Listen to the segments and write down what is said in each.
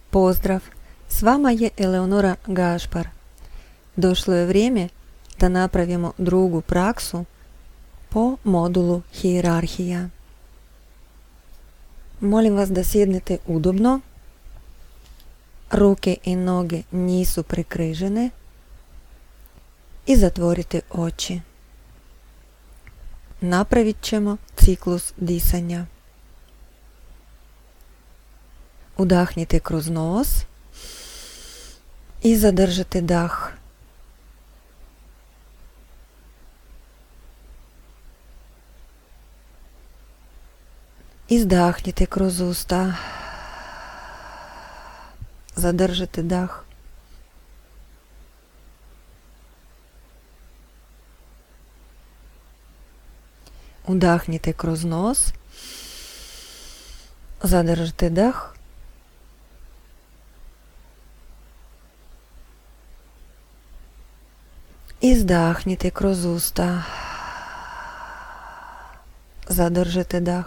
Pozdrav! S vama je Eleonora Gašpar. Došlo je vrijeme da napravimo drugu praksu po modulu hijerarhija. Molim vas da sjednete udobno, ruke i noge nisu prekrižene i zatvorite oči. Napravit ćemo ciklus disanja. Udahnite kroz nos i zadržite dah. Izdahnite kroz usta. Zadržite dah. Udahnite kroz nos. Zadržite dah. Izdahnite kroz usta. Zadržite dah.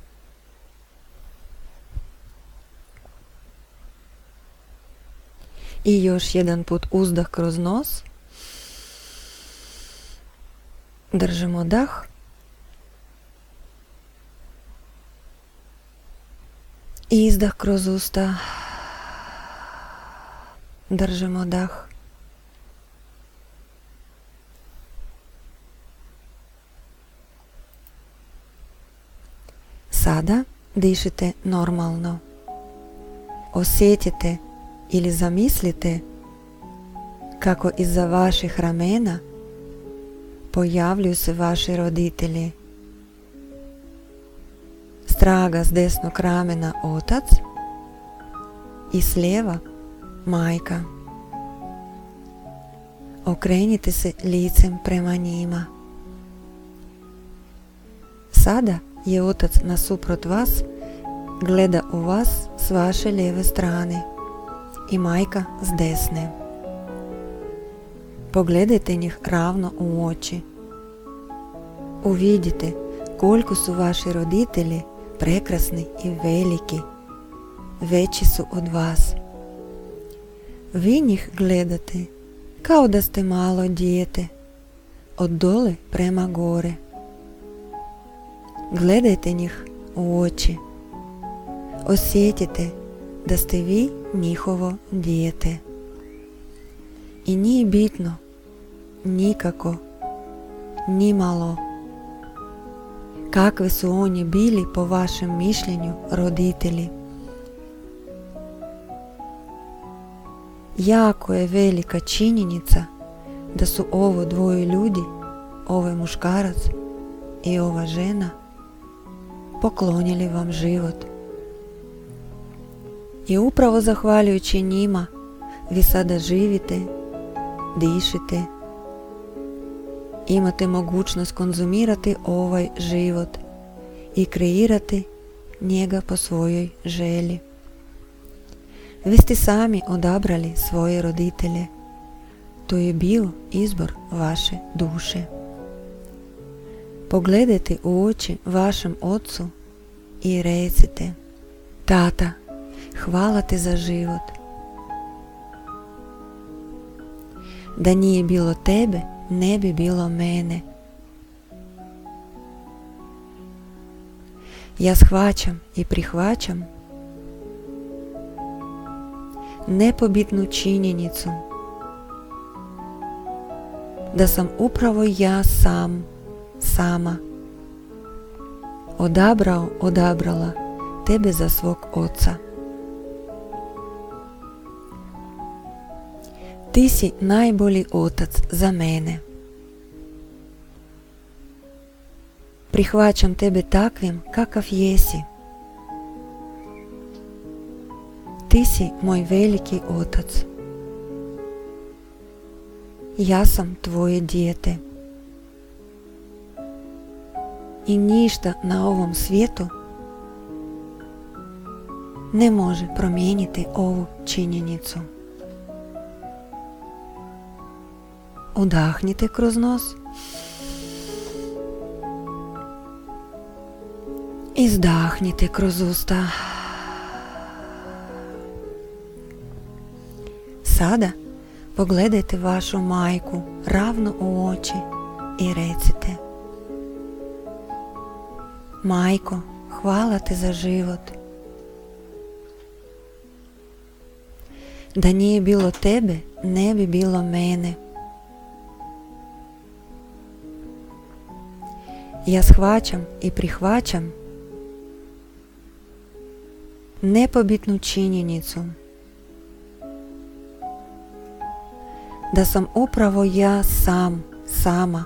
I još jedan put uzdah kroz nos. Držimo dah. I izdah kroz usta. Držimo dah. Sada dišite normalno. Osjetite ili zamislite kako iza vaših ramena pojavljuju se vaši roditelji. Straga s desnog ramena otac i s lijeva majka. Okrenite se licem prema njima. Sada je otac nasuprot vas, gleda u vas s vaše lijeve strane i majka s desne. Pogledajte njih ravno u oči. Uvidite koliko su vaši roditelji prekrasni i veliki. Veći su od vas. Vi njih gledate kao da ste malo dijete, od dole prema gore. Gledajte njih u oči. Osjetite da ste vi njihovo dijete. I nije bitno, nikako, nimalo, kakve su oni bili po vašem mišljenju roditelji. Jako je velika činjenica da su ovo dvoje ljudi, ovaj muškarac i ova žena, poklonili vam život. I upravo zahvaljujući njima vi sada živite, dišite, imate mogućnost konzumirati ovaj život i kreirati njega po svojoj želji. Vi ste sami odabrali svoje roditelje. To je bio izbor vaše duše. Pogledajte u oči vašem ocu i recite: Tata, hvala ti za život. Da nije bilo tebe, ne bi bilo mene. Ja shvaćam i prihvaćam nepobitnu činjenicu da sam upravo ja sama odabrala tebe za svog oca. Ti si najbolji otac za mene. Prihvaćam tebe takvim kakav jesi. Ti si moj veliki otac. Ja sam tvoje dijete. I ništa na ovom svijetu ne može promijeniti ovu činjenicu. Udahnite kroz nos. Izdahnite kroz usta. Sada pogledajte vašu majku ravno u oči i recite: Majko, hvala te za život. Da nije bilo tebe, ne bi bilo mene. Ja shvaćam i prihvaćam nepobitnu činjenicu da sam upravo ja sama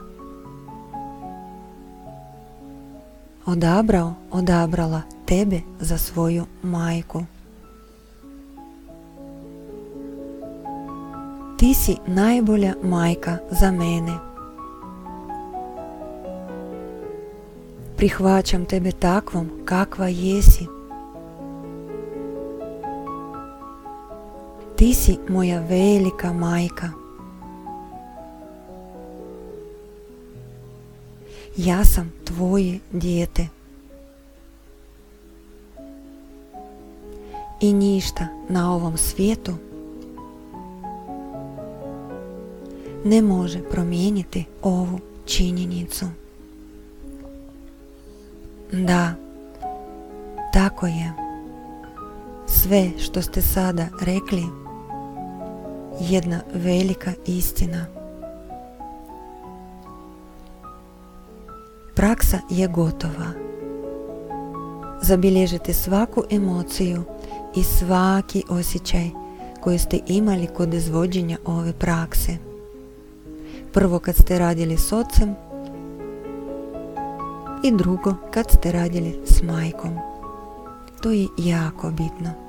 odabrala tebe za svoju majku. Ti si najbolja majka za mene. Prihvaćam tebe takvom kakva jesi. Ti si moja velika majka. Ja sam tvoje dijete. I ništa na ovom svijetu ne može promijeniti ovu činjenicu. Da, tako je. Sve što ste sada rekli, jedna velika istina. Praksa je gotova. Zabilježite svaku emociju i svaki osjećaj koji ste imali kod izvođenja ove prakse. Prvo kad ste radili s ocem i drugo kad ste radili s majkom. To je jako bitno.